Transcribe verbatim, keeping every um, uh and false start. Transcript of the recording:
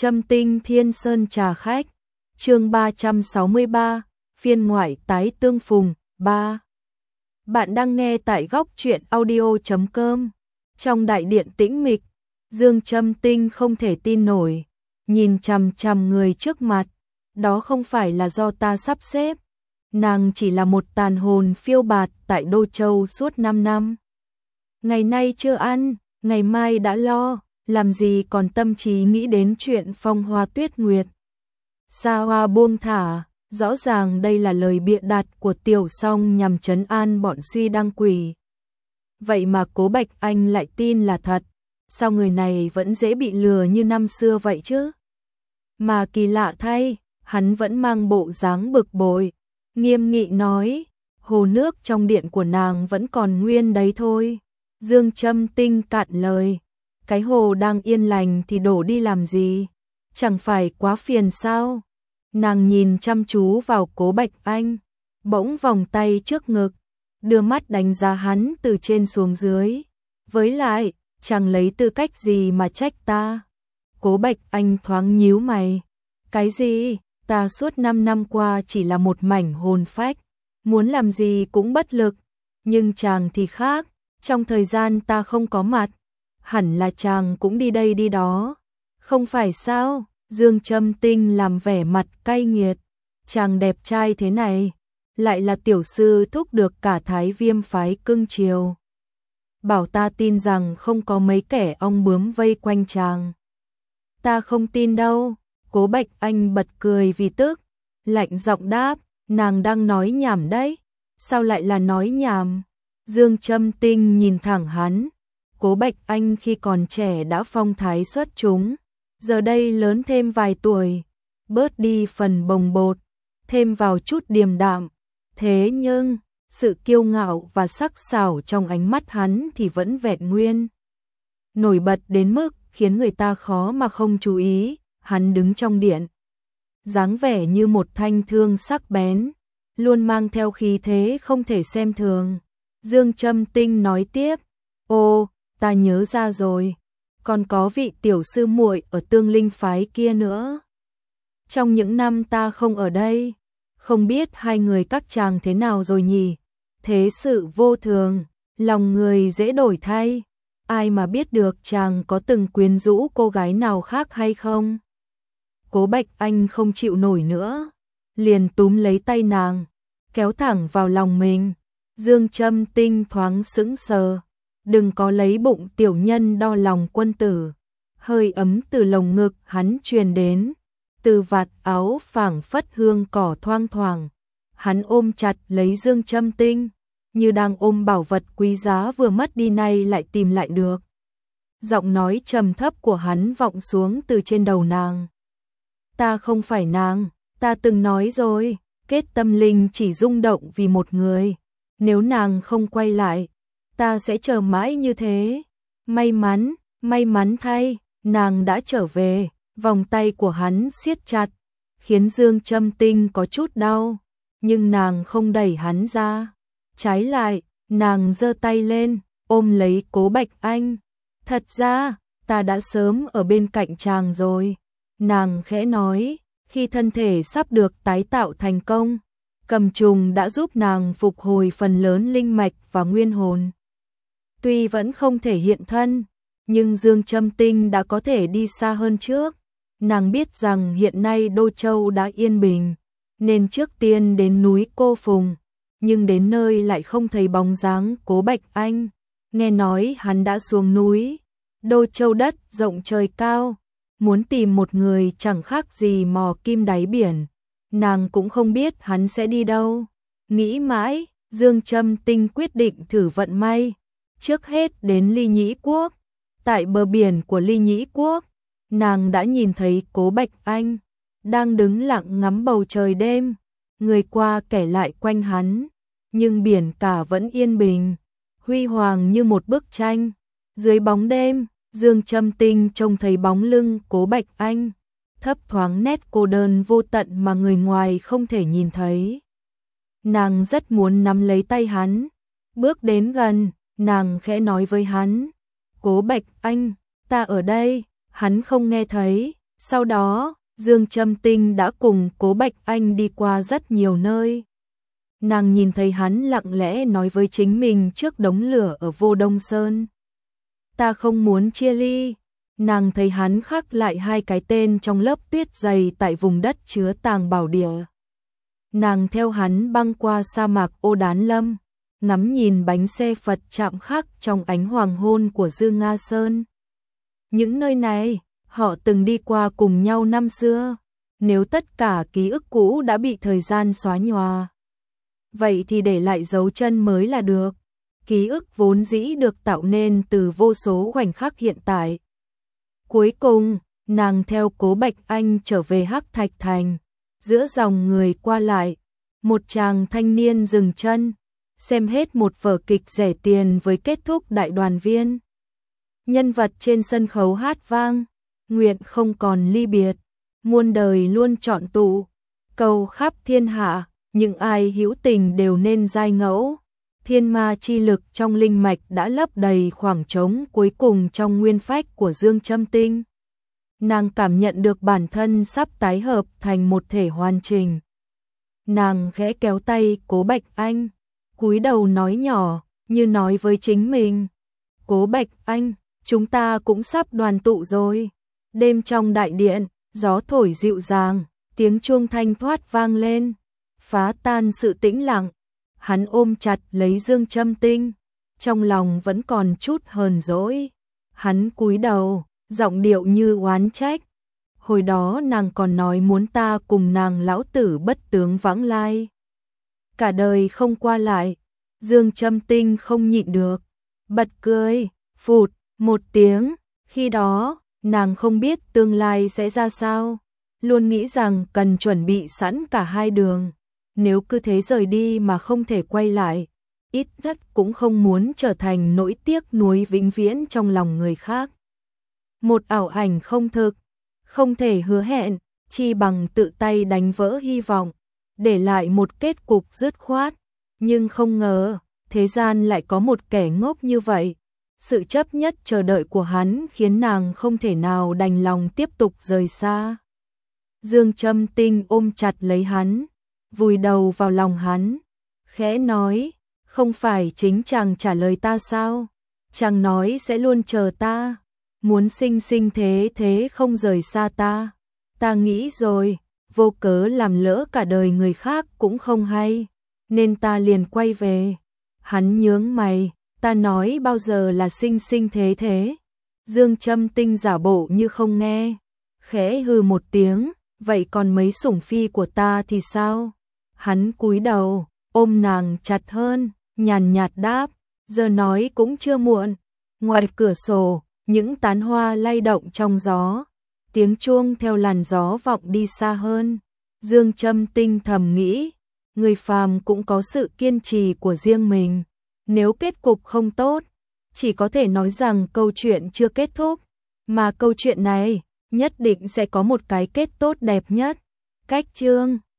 Châm Tinh Thiên Sơn trà khách, chương ba trăm sáu mươi ba, phiên ngoại tái tương phùng, ba. Bạn đang nghe tại góc truyện audio chấm com. Trong đại điện tĩnh mịch, Dương Châm Tinh không thể tin nổi, nhìn chằm chằm người trước mặt, đó không phải là do ta sắp xếp, nàng chỉ là một tàn hồn phiêu bạt tại Đô Châu suốt năm năm. Ngày nay chưa ăn, ngày mai đã lo, làm gì còn tâm trí nghĩ đến chuyện phong hoa tuyết nguyệt. Sa Hoa buông thả, rõ ràng đây là lời bịa đặt của Tiểu Song nhằm trấn an bọn suy đăng quỷ. Vậy mà Cố Bạch Anh lại tin là thật, sao người này vẫn dễ bị lừa như năm xưa vậy chứ? Mà kỳ lạ thay, hắn vẫn mang bộ dáng bực bội, nghiêm nghị nói, hồ nước trong điện của nàng vẫn còn nguyên đấy thôi. Dương Châm Tinh cạn lời, cái hồ đang yên lành thì đổ đi làm gì? Chẳng phải quá phiền sao? Nàng nhìn chăm chú vào Cố Bạch Anh, bỗng vòng tay trước ngực, đưa mắt đánh giá hắn từ trên xuống dưới. Với lại, chẳng lấy tư cách gì mà trách ta. Cố Bạch Anh thoáng nhíu mày. Cái gì? Ta suốt năm năm qua chỉ là một mảnh hồn phách, muốn làm gì cũng bất lực. Nhưng chàng thì khác, trong thời gian ta không có mặt, hẳn là chàng cũng đi đây đi đó. Không phải sao? Dương Châm Tinh làm vẻ mặt cay nghiệt. Chàng đẹp trai thế này, lại là tiểu sư thúc được cả Thái Viêm phái cưng chiều. Bảo ta tin rằng không có mấy kẻ ong bướm vây quanh chàng. Ta không tin đâu. Cố Bạch Anh bật cười vì tức, lạnh giọng đáp, nàng đang nói nhảm đấy. Sao lại là nói nhảm? Dương Châm Tinh nhìn thẳng hắn. Cố Bạch Anh khi còn trẻ đã phong thái xuất chúng, giờ đây lớn thêm vài tuổi, bớt đi phần bồng bột, thêm vào chút điềm đạm. Thế nhưng, sự kiêu ngạo và sắc sảo trong ánh mắt hắn thì vẫn vẹn nguyên. Nổi bật đến mức khiến người ta khó mà không chú ý, hắn đứng trong điện, dáng vẻ như một thanh thương sắc bén, luôn mang theo khí thế không thể xem thường. Dương Châm Tinh nói tiếp, ô, ta nhớ ra rồi, còn có vị tiểu sư muội ở Tương Linh phái kia nữa. Trong những năm ta không ở đây, không biết hai người các chàng thế nào rồi nhỉ? Thế sự vô thường, lòng người dễ đổi thay, ai mà biết được chàng có từng quyến rũ cô gái nào khác hay không? Cố Bạch Anh không chịu nổi nữa, liền túm lấy tay nàng, kéo thẳng vào lòng mình. Dương Châm Tinh thoáng sững sờ, đừng có lấy bụng tiểu nhân đo lòng quân tử. Hơi ấm từ lồng ngực hắn truyền đến, từ vạt áo phảng phất hương cỏ thoang thoảng. Hắn ôm chặt lấy Dương Châm Tinh, như đang ôm bảo vật quý giá vừa mất đi nay lại tìm lại được. Giọng nói trầm thấp của hắn vọng xuống từ trên đầu nàng. Ta không phải nàng, ta từng nói rồi, kết tâm linh chỉ rung động vì một người. Nếu nàng không quay lại, ta sẽ chờ mãi như thế. May mắn, may mắn thay, nàng đã trở về. Vòng tay của hắn siết chặt, khiến Dương Châm Tinh có chút đau, nhưng nàng không đẩy hắn ra. Trái lại, nàng giơ tay lên, ôm lấy Cố Bạch Anh. Thật ra, ta đã sớm ở bên cạnh chàng rồi. Nàng khẽ nói, khi thân thể sắp được tái tạo thành công, Cầm Trùng đã giúp nàng phục hồi phần lớn linh mạch và nguyên hồn. Tuy vẫn không thể hiện thân, nhưng Dương Châm Tinh đã có thể đi xa hơn trước. Nàng biết rằng hiện nay Đô Châu đã yên bình, nên trước tiên đến núi Cô Phùng, nhưng đến nơi lại không thấy bóng dáng Cố Bạch Anh. Nghe nói hắn đã xuống núi. Đô Châu đất rộng trời cao, muốn tìm một người chẳng khác gì mò kim đáy biển. Nàng cũng không biết hắn sẽ đi đâu. Nghĩ mãi, Dương Châm Tinh quyết định thử vận may. Trước hết đến Ly Nhĩ Quốc. Tại bờ biển của Ly Nhĩ Quốc, nàng đã nhìn thấy Cố Bạch Anh đang đứng lặng ngắm bầu trời đêm, người qua kẻ lại quanh hắn, nhưng biển cả vẫn yên bình, huy hoàng như một bức tranh. Dưới bóng đêm, Dương Châm Tinh trông thấy bóng lưng Cố Bạch Anh, thấp thoáng nét cô đơn vô tận mà người ngoài không thể nhìn thấy. Nàng rất muốn nắm lấy tay hắn, bước đến gần, nàng khẽ nói với hắn, Cố Bạch Anh, ta ở đây. Hắn không nghe thấy, Sau đó, Dương Châm Tinh đã cùng Cố Bạch Anh đi qua rất nhiều nơi. Nàng nhìn thấy hắn lặng lẽ nói với chính mình trước đống lửa ở Vô Đông Sơn. Ta không muốn chia ly. Nàng thấy hắn khắc lại hai cái tên trong lớp tuyết dày tại vùng đất chứa tàng bảo địa. Nàng theo hắn băng qua sa mạc Ô Đán Lâm, ngắm nhìn bánh xe Phật chạm khắc trong ánh hoàng hôn của Dương Nga Sơn. Những nơi này, họ từng đi qua cùng nhau năm xưa. Nếu tất cả ký ức cũ đã bị thời gian xóa nhòa, vậy thì để lại dấu chân mới là được. Ký ức vốn dĩ được tạo nên từ vô số khoảnh khắc hiện tại. Cuối cùng, nàng theo Cố Bạch Anh trở về Hắc Thạch Thành. Giữa dòng người qua lại, một chàng thanh niên dừng chân, xem hết một vở kịch rẻ tiền với kết thúc đại đoàn viên. Nhân vật trên sân khấu hát vang, nguyện không còn ly biệt, muôn đời luôn trọn tụ, cầu khắp thiên hạ, những ai hữu tình đều nên giai ngẫu. Thiên ma chi lực trong linh mạch đã lấp đầy khoảng trống cuối cùng trong nguyên phách của Dương Châm Tinh. Nàng cảm nhận được bản thân sắp tái hợp thành một thể hoàn chỉnh. Nàng khẽ kéo tay Cố Bạch Anh, cúi đầu nói nhỏ, như nói với chính mình. Cố Bạch Anh, chúng ta cũng sắp đoàn tụ rồi. Đêm trong đại điện, gió thổi dịu dàng, tiếng chuông thanh thoát vang lên, phá tan sự tĩnh lặng. Hắn ôm chặt lấy Dương Châm Tinh, trong lòng vẫn còn chút hờn dỗi. Hắn cúi đầu, giọng điệu như oán trách. Hồi đó nàng còn nói muốn ta cùng nàng lão tử bất tướng vãng lai, cả đời không qua lại. Dương Châm Tinh không nhịn được, bật cười, phụt, một tiếng. Khi đó, nàng không biết tương lai sẽ ra sao, luôn nghĩ rằng cần chuẩn bị sẵn cả hai đường. Nếu cứ thế rời đi mà không thể quay lại, ít nhất cũng không muốn trở thành nỗi tiếc nuối vĩnh viễn trong lòng người khác. Một ảo ảnh không thực, không thể hứa hẹn, chi bằng tự tay đánh vỡ hy vọng, để lại một kết cục dứt khoát. Nhưng không ngờ, thế gian lại có một kẻ ngốc như vậy. Sự chấp nhất chờ đợi của hắn khiến nàng không thể nào đành lòng tiếp tục rời xa. Dương Châm Tinh ôm chặt lấy hắn, vùi đầu vào lòng hắn, khẽ nói, không phải chính chàng trả lời ta sao? Chàng nói sẽ luôn chờ ta, muốn sinh sinh thế thế không rời xa ta. Ta nghĩ rồi, vô cớ làm lỡ cả đời người khác cũng không hay, nên ta liền quay về. Hắn nhướng mày, ta nói bao giờ là sinh sinh thế thế? Dương Châm Tinh giả bộ như không nghe, khẽ hừ một tiếng, vậy còn mấy sủng phi của ta thì sao? Hắn cúi đầu, ôm nàng chặt hơn, nhàn nhạt đáp, giờ nói cũng chưa muộn. Ngoài cửa sổ, những tán hoa lay động trong gió, tiếng chuông theo làn gió vọng đi xa hơn. Dương Châm Tinh thầm nghĩ, người phàm cũng có sự kiên trì của riêng mình. Nếu kết cục không tốt, chỉ có thể nói rằng câu chuyện chưa kết thúc, mà câu chuyện này nhất định sẽ có một cái kết tốt đẹp nhất. Cách chương